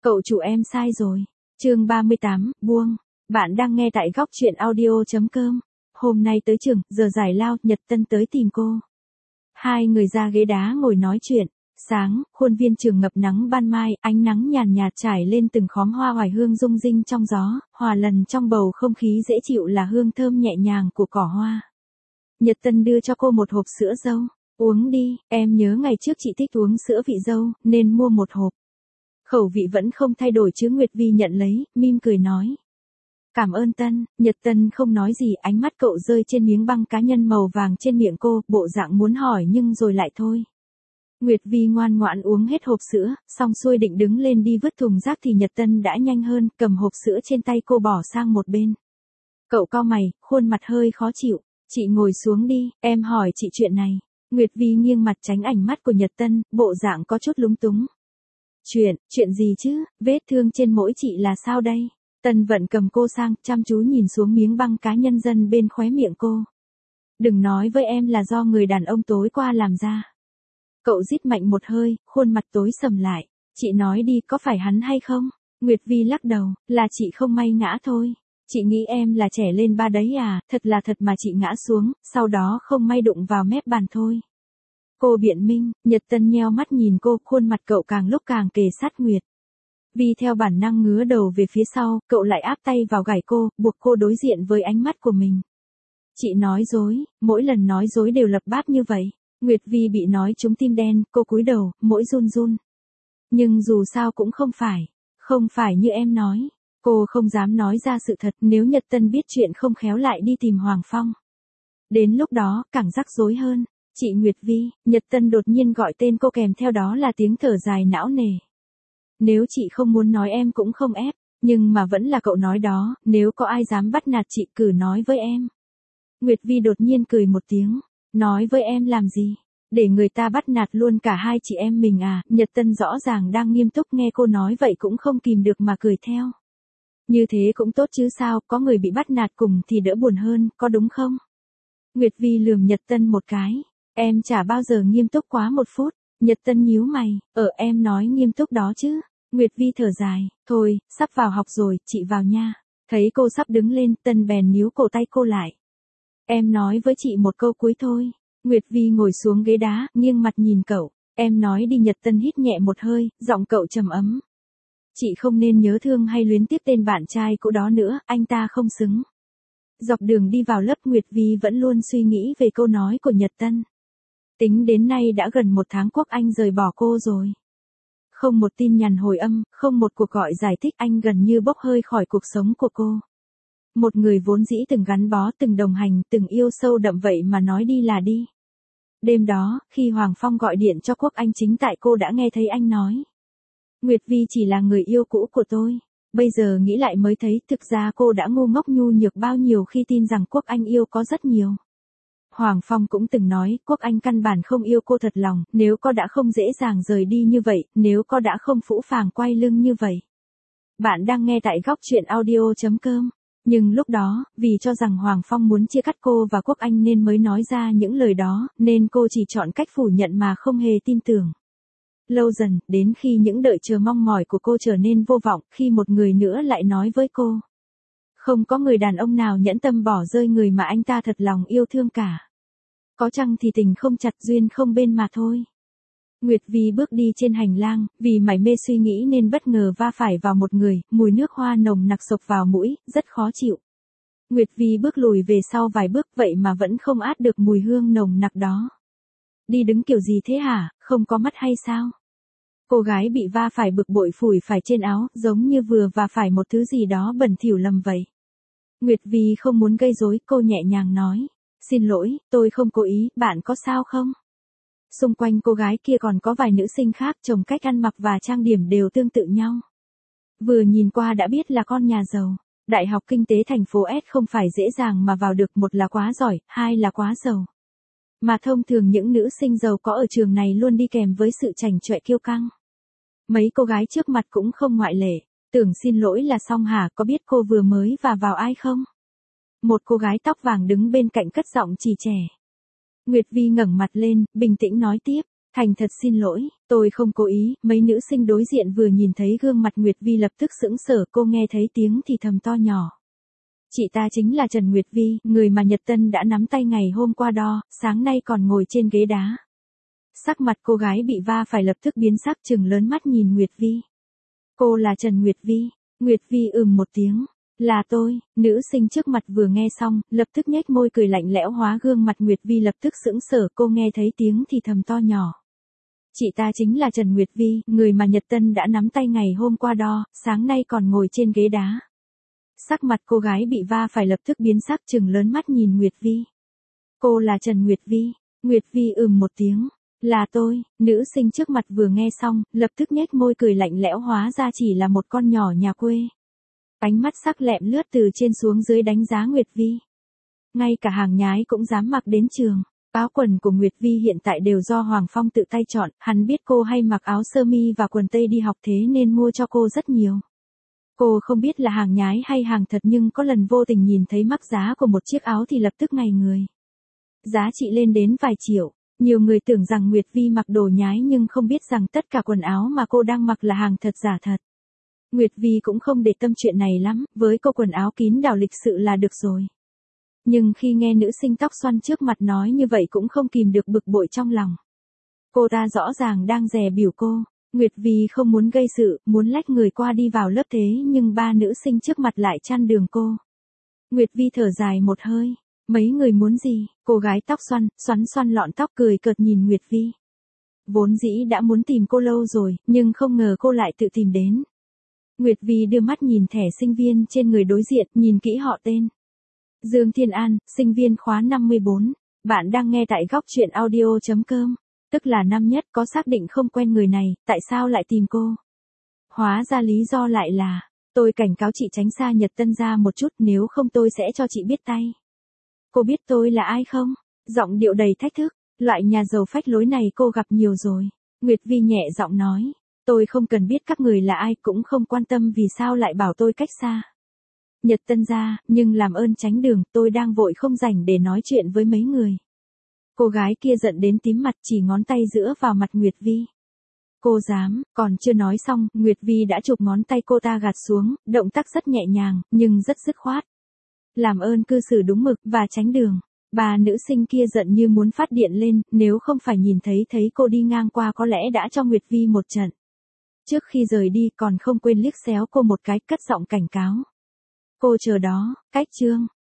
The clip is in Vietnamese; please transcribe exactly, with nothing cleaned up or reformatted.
Cậu chủ em sai rồi. Chương ba mươi tám, buông. Bạn đang nghe tại góc truyện audio chấm com. Hôm nay tới trường, giờ giải lao, Nhật Tân tới tìm cô. Hai người ra ghế đá ngồi nói chuyện. Sáng, khuôn viên trường ngập nắng ban mai, ánh nắng nhàn nhạt trải lên từng khóm hoa oải hương rung rinh trong gió, hòa lần trong bầu không khí dễ chịu là hương thơm nhẹ nhàng của cỏ hoa. Nhật Tân đưa cho cô một hộp sữa dâu. Uống đi, em nhớ ngày trước chị thích uống sữa vị dâu, nên mua một hộp. Khẩu vị vẫn không thay đổi chứ. Nguyệt Vi nhận lấy, mỉm cười nói. Cảm ơn Tân. Nhật Tân không nói gì, ánh mắt cậu rơi trên miếng băng cá nhân màu vàng trên miệng cô, bộ dạng muốn hỏi nhưng rồi lại thôi. Nguyệt Vi ngoan ngoãn uống hết hộp sữa, xong xuôi định đứng lên đi vứt thùng rác thì Nhật Tân đã nhanh hơn, cầm hộp sữa trên tay cô bỏ sang một bên. Cậu cau mày, khuôn mặt hơi khó chịu. Chị ngồi xuống đi, em hỏi chị chuyện này. Nguyệt Vi nghiêng mặt tránh ánh mắt của Nhật Tân, bộ dạng có chút lúng túng. Chuyện, chuyện gì chứ, vết thương trên mỗi chị là sao đây? Tân Vận cầm cô sang, chăm chú nhìn xuống miếng băng cá nhân dân bên khóe miệng cô. Đừng nói với em là do người đàn ông tối qua làm ra. Cậu rít mạnh một hơi, khuôn mặt tối sầm lại. Chị nói đi, có phải hắn hay không? Nguyệt Vi lắc đầu, là chị không may ngã thôi. Chị nghĩ em là trẻ lên ba đấy à, thật là thật mà chị ngã xuống, sau đó không may đụng vào mép bàn thôi. Cô biện minh. Nhật Tân nheo mắt nhìn cô, khuôn mặt cậu càng lúc càng kề sát Nguyệt Vi theo bản năng ngứa đầu về phía sau, cậu lại áp tay vào gảy cô, buộc cô đối diện với ánh mắt của mình. Chị nói dối, mỗi lần nói dối đều lập bát như vậy. Nguyệt Vi bị nói trúng tim đen, cô cúi đầu, mỗi run run. Nhưng dù sao cũng không phải, không phải như em nói. Cô không dám nói ra sự thật, nếu Nhật Tân biết chuyện không khéo lại đi tìm Hoàng Phong. Đến lúc đó, càng rắc rối hơn. Chị Nguyệt Vi. Nhật Tân đột nhiên gọi tên cô, kèm theo đó là tiếng thở dài não nề. Nếu chị không muốn nói em cũng không ép, nhưng mà vẫn là cậu nói đó, nếu có ai dám bắt nạt chị cứ nói với em. Nguyệt Vi đột nhiên cười một tiếng. Nói với em làm gì? Để người ta bắt nạt luôn cả hai chị em mình à? Nhật Tân rõ ràng đang nghiêm túc, nghe cô nói vậy cũng không kìm được mà cười theo. Như thế cũng tốt chứ sao, có người bị bắt nạt cùng thì đỡ buồn hơn, có đúng không? Nguyệt Vi lườm Nhật Tân một cái. Em chả bao giờ nghiêm túc quá một phút. Nhật Tân nhíu mày, ở em nói nghiêm túc đó chứ. Nguyệt Vi thở dài, thôi, sắp vào học rồi, chị vào nha. Thấy cô sắp đứng lên, Tân bèn níu cổ tay cô lại. Em nói với chị một câu cuối thôi. Nguyệt Vi ngồi xuống ghế đá, nghiêng mặt nhìn cậu. Em nói đi. Nhật Tân hít nhẹ một hơi, giọng cậu trầm ấm. Chị không nên nhớ thương hay luyến tiếc tên bạn trai cũ đó nữa, anh ta không xứng. Dọc đường đi vào lớp, Nguyệt Vi vẫn luôn suy nghĩ về câu nói của Nhật Tân. Tính đến nay đã gần một tháng Quốc Anh rời bỏ cô rồi. Không một tin nhắn hồi âm, không một cuộc gọi giải thích, anh gần như bốc hơi khỏi cuộc sống của cô. Một người vốn dĩ từng gắn bó, từng đồng hành, từng yêu sâu đậm vậy mà nói đi là đi. Đêm đó, khi Hoàng Phong gọi điện cho Quốc Anh, chính tại cô đã nghe thấy anh nói. Nguyệt Vi chỉ là người yêu cũ của tôi. Bây giờ nghĩ lại mới thấy thực ra cô đã ngu ngốc nhu nhược bao nhiêu khi tin rằng Quốc Anh yêu có rất nhiều. Hoàng Phong cũng từng nói, Quốc Anh căn bản không yêu cô thật lòng, nếu cô đã không dễ dàng rời đi như vậy, nếu cô đã không phũ phàng quay lưng như vậy. Bạn đang nghe tại góc truyện audio chấm com. Nhưng lúc đó, vì cho rằng Hoàng Phong muốn chia cắt cô và Quốc Anh nên mới nói ra những lời đó, nên cô chỉ chọn cách phủ nhận mà không hề tin tưởng. Lâu dần, đến khi những đợi chờ mong mỏi của cô trở nên vô vọng, khi một người nữa lại nói với cô. Không có người đàn ông nào nhẫn tâm bỏ rơi người mà anh ta thật lòng yêu thương cả. Có chăng thì tình không chặt duyên không bên mà thôi. Nguyệt Vi bước đi trên hành lang, vì mải mê suy nghĩ nên bất ngờ va phải vào một người, mùi nước hoa nồng nặc xộc vào mũi, rất khó chịu. Nguyệt Vi bước lùi về sau vài bước, vậy mà vẫn không át được mùi hương nồng nặc đó. Đi đứng kiểu gì thế hả, không có mắt hay sao? Cô gái bị va phải bực bội phủi phải trên áo, giống như vừa va phải một thứ gì đó bẩn thỉu lầm vậy. Nguyệt Vi không muốn gây rối, cô nhẹ nhàng nói. Xin lỗi, tôi không cố ý, bạn có sao không? Xung quanh cô gái kia còn có vài nữ sinh khác, trông cách ăn mặc và trang điểm đều tương tự nhau. Vừa nhìn qua đã biết là con nhà giàu. Đại học Kinh tế thành phố S không phải dễ dàng mà vào được, một là quá giỏi, hai là quá giàu. Mà thông thường những nữ sinh giàu có ở trường này luôn đi kèm với sự chảnh chọe kiêu căng. Mấy cô gái trước mặt cũng không ngoại lệ. Tưởng xin lỗi là xong hả, có biết cô vừa mới và vào ai không? Một cô gái tóc vàng đứng bên cạnh cất giọng chỉ trẻ. Nguyệt Vi ngẩng mặt lên, bình tĩnh nói tiếp. Thành thật xin lỗi, tôi không cố ý. Mấy nữ sinh đối diện vừa nhìn thấy gương mặt Nguyệt Vi lập tức sững sờ, cô nghe thấy tiếng thì thầm to nhỏ. Chị ta chính là Trần Nguyệt Vi, người mà Nhật Tân đã nắm tay ngày hôm qua đo, sáng nay còn ngồi trên ghế đá. Sắc mặt cô gái bị va phải lập tức biến sắc, trừng lớn mắt nhìn Nguyệt Vi. Cô là Trần Nguyệt Vi. Nguyệt Vi ừm một tiếng. Là tôi. Nữ sinh trước mặt vừa nghe xong, lập tức nhếch môi cười lạnh lẽo, hóa gương mặt Nguyệt Vi lập tức sững sờ, cô nghe thấy tiếng thì thầm to nhỏ. Chị ta chính là Trần Nguyệt Vi, người mà Nhật Tân đã nắm tay ngày hôm qua đo, sáng nay còn ngồi trên ghế đá. Sắc mặt cô gái bị va phải lập tức biến sắc, trừng lớn mắt nhìn Nguyệt Vi. Cô là Trần Nguyệt Vi. Nguyệt Vi ừm một tiếng. Là tôi. Nữ sinh trước mặt vừa nghe xong, lập tức nhếch môi cười lạnh lẽo, hóa ra chỉ là một con nhỏ nhà quê. Ánh mắt sắc lẹm lướt từ trên xuống dưới đánh giá Nguyệt Vi. Ngay cả hàng nhái cũng dám mặc đến trường. Áo quần của Nguyệt Vi hiện tại đều do Hoàng Phong tự tay chọn, hắn biết cô hay mặc áo sơ mi và quần tây đi học thế nên mua cho cô rất nhiều. Cô không biết là hàng nhái hay hàng thật nhưng có lần vô tình nhìn thấy mắc giá của một chiếc áo thì lập tức ngây người. Giá trị lên đến vài triệu. Nhiều người tưởng rằng Nguyệt Vi mặc đồ nhái nhưng không biết rằng tất cả quần áo mà cô đang mặc là hàng thật giả thật. Nguyệt Vi cũng không để tâm chuyện này lắm, với cô quần áo kín đáo lịch sự là được rồi. Nhưng khi nghe nữ sinh tóc xoăn trước mặt nói như vậy cũng không kìm được bực bội trong lòng. Cô ta rõ ràng đang dè bỉu cô. Nguyệt Vi không muốn gây sự, muốn lách người qua đi vào lớp thế nhưng ba nữ sinh trước mặt lại chặn đường cô. Nguyệt Vi thở dài một hơi. Mấy người muốn gì? Cô gái tóc xoăn, xoắn xoăn lọn tóc cười cợt nhìn Nguyệt Vi. Vốn dĩ đã muốn tìm cô lâu rồi, nhưng không ngờ cô lại tự tìm đến. Nguyệt Vi đưa mắt nhìn thẻ sinh viên trên người đối diện, nhìn kỹ họ tên. Dương Thiên An, sinh viên khóa năm mươi bốn. Bạn đang nghe tại góc truyện audio chấm com. Tức là năm nhất, có xác định không quen người này, tại sao lại tìm cô? Hóa ra lý do lại là, tôi cảnh cáo chị tránh xa Nhật Tân ra một chút, nếu không tôi sẽ cho chị biết tay. Cô biết tôi là ai không? Giọng điệu đầy thách thức, loại nhà giàu phách lối này cô gặp nhiều rồi. Nguyệt Vi nhẹ giọng nói, tôi không cần biết các người là ai, cũng không quan tâm vì sao lại bảo tôi cách xa Nhật Tân ra, nhưng làm ơn tránh đường, tôi đang vội không rảnh để nói chuyện với mấy người. Cô gái kia giận đến tím mặt, chỉ ngón tay giữa vào mặt Nguyệt Vi. Cô dám, còn chưa nói xong, Nguyệt Vi đã chụp ngón tay cô ta gạt xuống, động tác rất nhẹ nhàng, nhưng rất dứt khoát. Làm ơn cư xử đúng mực và tránh đường. Bà nữ sinh kia giận như muốn phát điện lên, nếu không phải nhìn thấy thấy cô đi ngang qua có lẽ đã cho Nguyệt Vi một trận. Trước khi rời đi còn không quên liếc xéo cô một cái, cất giọng cảnh cáo. Cô chờ đó, cách chương.